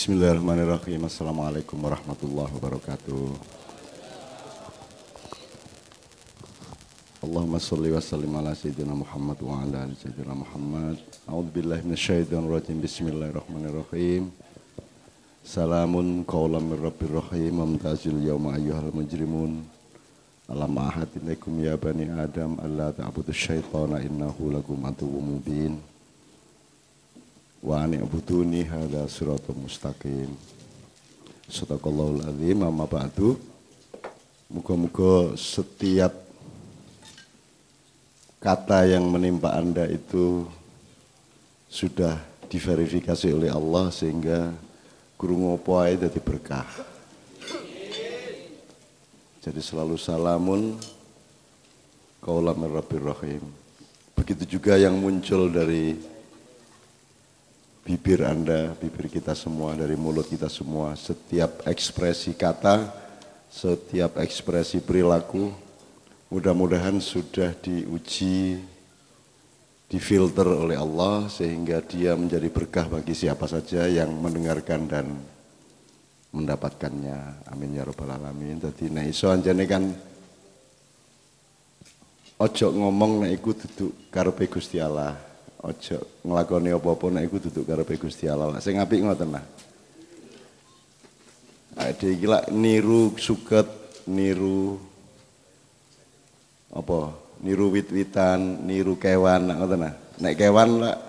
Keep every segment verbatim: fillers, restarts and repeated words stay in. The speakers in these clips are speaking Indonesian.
Bismillahirrahmanirrahim. Assalamualaikum warahmatullahi wabarakatuh. Allahumma salli wa sallim ala sayyidina Muhammad wa ala ali sayyidina Muhammad. A'udzubillahi minasyaitonir rajim. Bismillahirrahmanirrahim. Salamun qaulan mir rabbir rahim. Mumtazil yauma ayyuhal mujrimun. Alam ahad ilaikum ya bani Adam alla ta'budu syaitana innahu lakum aduwwum mubin. Wa ani abuduni hadza siratal mustaqim. Shadaqallahul azim. Amma ba'du. Muga-muga setiap kata yang menimpa Anda itu sudah diverifikasi oleh Allah sehingga krungu apa ae dadi berkah. Jadi selalu salamun qaulan mir rabbir rahim. Begitu juga yang muncul dari bibir Anda, bibir kita semua, dari mulut kita semua, setiap ekspresi kata, setiap ekspresi perilaku, mudah-mudahan sudah diuji, difilter oleh Allah sehingga dia menjadi berkah bagi siapa saja yang mendengarkan dan mendapatkannya. Amin ya rabbal alamin. Dadi nek iso anjane kan ojo ngomong nek iku duduk karepe Gusti Allah. Ojo nglakoni apa-apa nek iku duduk karepe Gusti Allah. Sing apik ngoten lah. Ade iki lak niru suket, niru apa? Niru wit-witan, niru kewan ngoten nah. Nek kewan lak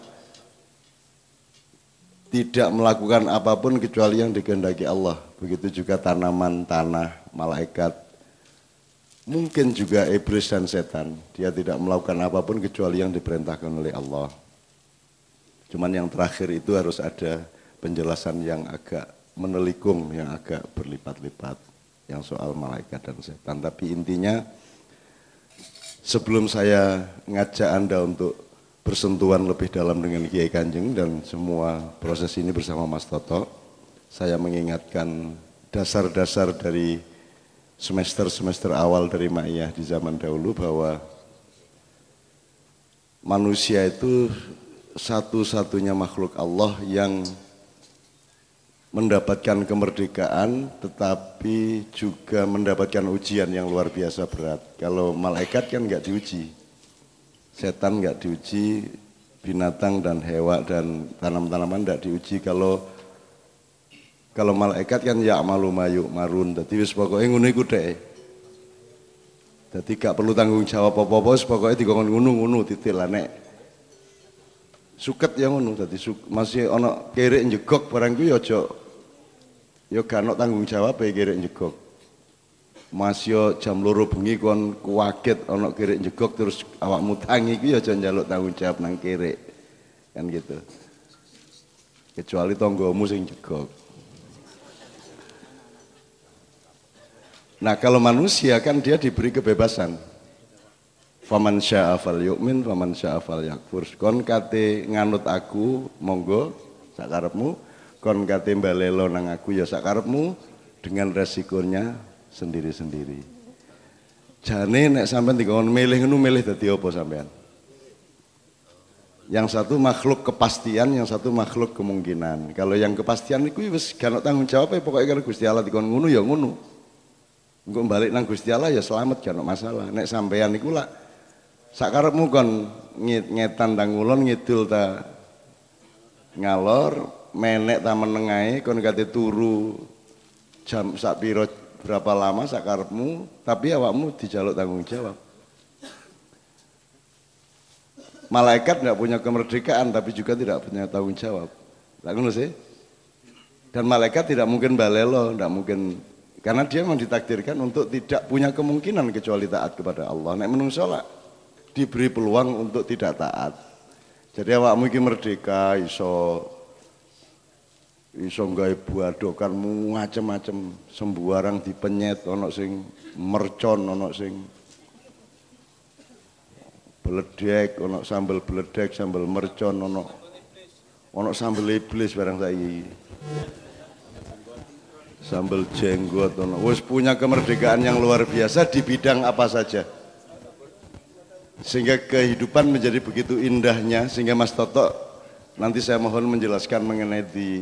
tidak melakukan apapun kecuali yang dikehendaki Allah. Begitu juga tanaman, tanah, malaikat. Mungkin juga iblis dan setan, dia tidak melakukan apapun kecuali yang diperintahkan oleh Allah. Cuman yang terakhir itu harus ada penjelasan yang agak menelikung, yang agak berlipat-lipat, yang soal malaikat dan setan. Tapi intinya, sebelum saya ngajak Anda untuk bersentuhan lebih dalam dengan Kiai Kanjeng dan semua proses ini bersama Mas Toto, saya mengingatkan dasar-dasar dari semester-semester awal dari Ma'iyah di zaman dahulu bahwa manusia itu satu-satunya makhluk Allah yang mendapatkan kemerdekaan tetapi juga mendapatkan ujian yang luar biasa berat. Kalau malaikat kan nggak diuji, setan nggak diuji, binatang dan hewan dan tanam-tanaman nggak diuji. Kalau Kalau malaikat kan ya malu mayu marun, jadi wis pokoknya ngono iku dhek. Jadi gak perlu tanggung jawab apa-apa, wis pokoknya dikon ngono-ngono titik lah nek. Suket ya ngono, dadi masih ana kerek njegok barang ku ya aja ya gak ono tanggung jawab e kerek njegok. Mas yo jam loro bengi kon kuwaget ana kerek njegok terus awakmu tangi ku ya aja njaluk tanggung jawab nang kerek. Kan gitu. Kecuali tanggamu sing njegok. Nah kalau manusia kan dia diberi kebebasan. Faman syaa fal yu'min, faman syaa fal yakfur. Kon kate nganut aku, monggo sakarepmu. Kon kate mbalelo nang aku ya sakarepmu dengan resikonya sendiri-sendiri. Jane nek sampean dikon milih ngono milih dadi apa sampean? Yang satu makhluk kepastian, yang satu makhluk kemungkinan. Kalau yang kepastian iku wis gak ono tanggung jawab pokoke karo Gusti Allah dikon ngono ya ngono. Engko balik nang Gusti Allah ya selamat gak ono masalah. Nek sampean iku lak sakarepmu kon ngetan tang ngulon ngidul ta ngalor, menek ta menengae kon kate turu jam sak pira berapa lama sakarepmu, tapi awakmu dijaluk tanggung jawab. Malaikat enggak punya kemerdekaan tapi juga tidak punya tanggung jawab. Lah ngono sih. Dan malaikat tidak mungkin balelo, enggak mungkin. Karena dia memang ditakdirkan untuk tidak punya kemungkinan kecuali taat kepada Allah. Nek menungso lah diberi peluang untuk tidak taat. Jadi awakmu iki merdeka iso iso gawe buadokan macem-macem sembarang dipenyet, ono sing mercon, ono sing beledek, ono sambel beledek, sambel mercon, ono ono sambel iblis barang saiki. Sambal jenggot, wis punya kemerdekaan yang luar biasa di bidang apa saja. Sehingga kehidupan menjadi begitu indahnya, sehingga Mas Toto nanti saya mohon menjelaskan mengenai di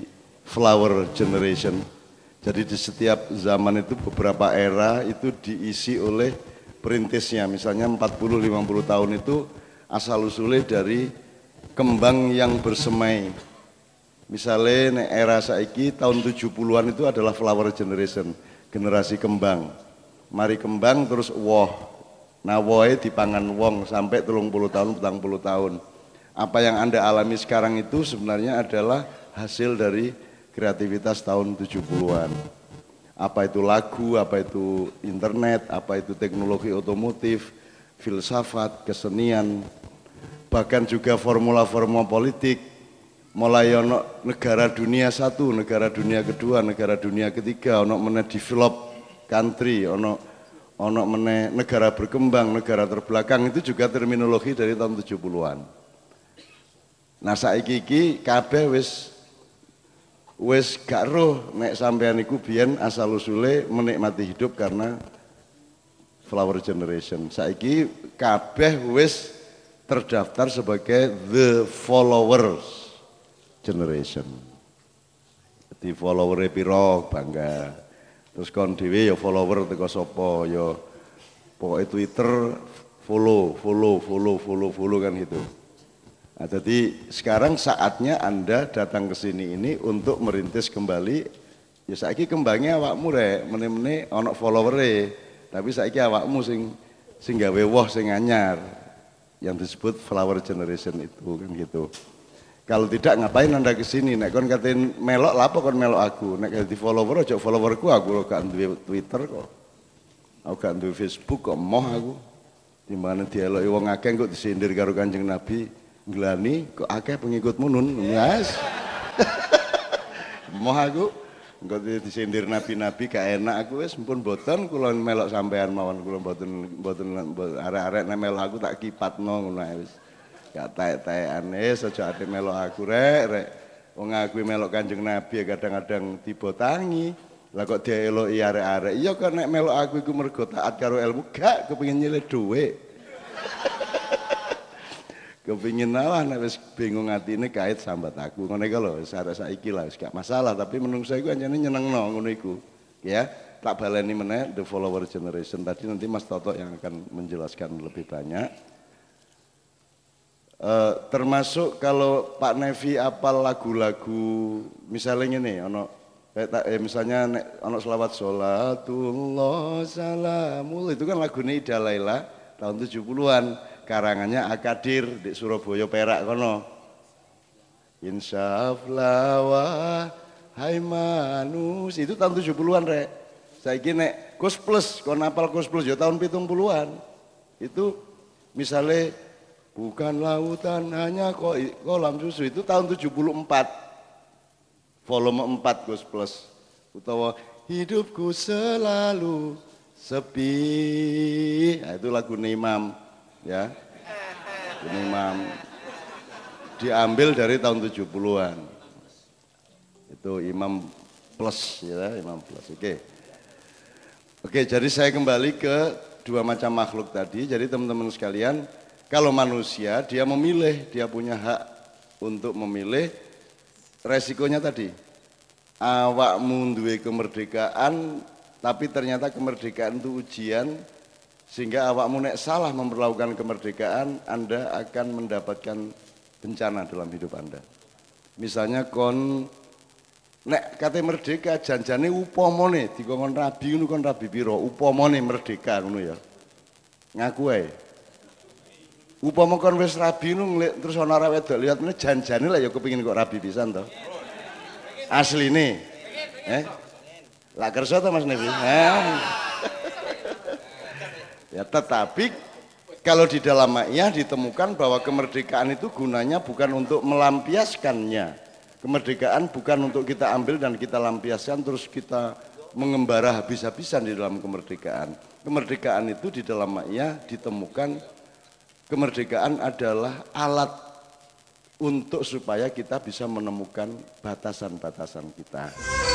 flower generation. Jadi di setiap zaman itu beberapa era itu diisi oleh perintisnya. Misalnya empat puluh lima puluh tahun itu asal-usulnya dari kembang yang bersemai. Misalnya era saiki tahun tujuh puluhan itu adalah flower generation, generasi kembang. Mari kembang terus woh. Nah wohnya dipangan wong sampai telung puluh tahun, petang puluh tahun. Apa yang Anda alami sekarang itu sebenarnya adalah hasil dari kreativitas tahun tujuh puluhan. Apa itu lagu, apa itu internet, apa itu teknologi otomotif, filsafat, kesenian, bahkan juga formula-formula politik, mulai ono negara dunia satu, negara dunia kedua, negara dunia ketiga, ono meneh develop country, ono ono meneh negara berkembang, negara terbelakang, itu juga terminologi dari tahun tujuh puluhan. Nah saiki iki kabeh wis wis gak roh nek sampean iku biyen asal usule menikmati hidup karena flower generation. Saiki kabeh wis terdaftar sebagai the followers generation. Jadi follower piro bangga. Terus kon dhewe ya follower teko sapa ya pokoke Twitter follow, follow, follow, follow, follow kan gitu. Nah, jadi sekarang saatnya Anda datang ke sini ini untuk merintis kembali. Ya saiki kembangnya awakmu rek, meneh-meneh ana followere, tapi saiki awakmu sing sing gawe woh sing anyar. Yang disebut flower generation itu kan gitu. Kalau tidak ngapain Anda ke sini? Nek kon katain melok lapo kon melok aku. Nek di follower aja followerku aku gak duwe Twitter kok. Aku gak duwe Facebook kok moh aku. Di mana dieloki wong akeh kok disindir karo Kanjeng Nabi. Glani kok akeh pengikutmu nun mas mau aku engko disindir nabi-nabi gak enak aku wis mumpun boten kula melok sampean mawon kula boten boten arek-arek nek melok aku tak kipatno ngono ae wis gak taek-taekane aja ate melok aku rek rek wong aku melok Kanjeng Nabi kadang-kadang dibotangi lah kok dieloki arek-arek iya kok nek melok aku iku mergo taat karo ilmu gak kepengin nyilih dhuwit kepingin lah, nek wis bingung atine kait sambat aku. Ngono iku lho, arek saiki lah wis gak masalah, tapi menungso iku anjene nyenengno ngono iku. Ya, tak baleni meneh the follower generation. Tadi nanti Mas Toto yang akan menjelaskan lebih banyak. Uh, termasuk kalau Pak Nevi apal lagu-lagu misalnya ngene ono eh, misalnya nek ono selawat sholatullah salamul itu kan lagune Ida Laila tahun tujuh puluhan. Karangannya Akadir di Surabaya Perak kono. Insyaallah wa hai manus itu tahun tujuh puluhan rek. Saiki nek Kus Plus, kon apal Kus Plus ya tahun pitung puluhan. Itu misalnya bukan lautan hanya kolam susu itu tahun tujuh puluh empat. Volume empat Kus Plus. Utawa hidupku selalu sepi. Nah, itu lagu Imam. Ya, ini Imam diambil dari tahun tujuh puluhan. Itu Imam Plus ya, Imam Plus. Oke. Oke, jadi saya kembali ke dua macam makhluk tadi. Jadi teman-teman sekalian, kalau manusia dia memilih, dia punya hak untuk memilih. Resikonya tadi, awakmu duwe kemerdekaan, tapi ternyata kemerdekaan itu ujian. Sehingga awakmu nek salah memperlakukan kemerdekaan, Anda akan mendapatkan bencana dalam hidup Anda. Misalnya kon nek kate merdeka janjane upamane dikon rabi ngono kon rabi pira, upamane merdeka ngono ya. Ngaku ae. Upama kon wis rabi ngono terus ana arek wedok lihat meneh janjane lah ya kepengin kok rabi pisan to. Asline. Eh? Lah kersa to Mas Nevi? Eh. Ya, tetapi kalau di dalam Ma'iyah ditemukan bahwa kemerdekaan itu gunanya bukan untuk melampiaskannya. Kemerdekaan bukan untuk kita ambil dan kita lampiaskan terus kita mengembara habis-habisan di dalam kemerdekaan. Kemerdekaan itu di dalam Ma'iyah ditemukan kemerdekaan adalah alat untuk supaya kita bisa menemukan batasan-batasan kita.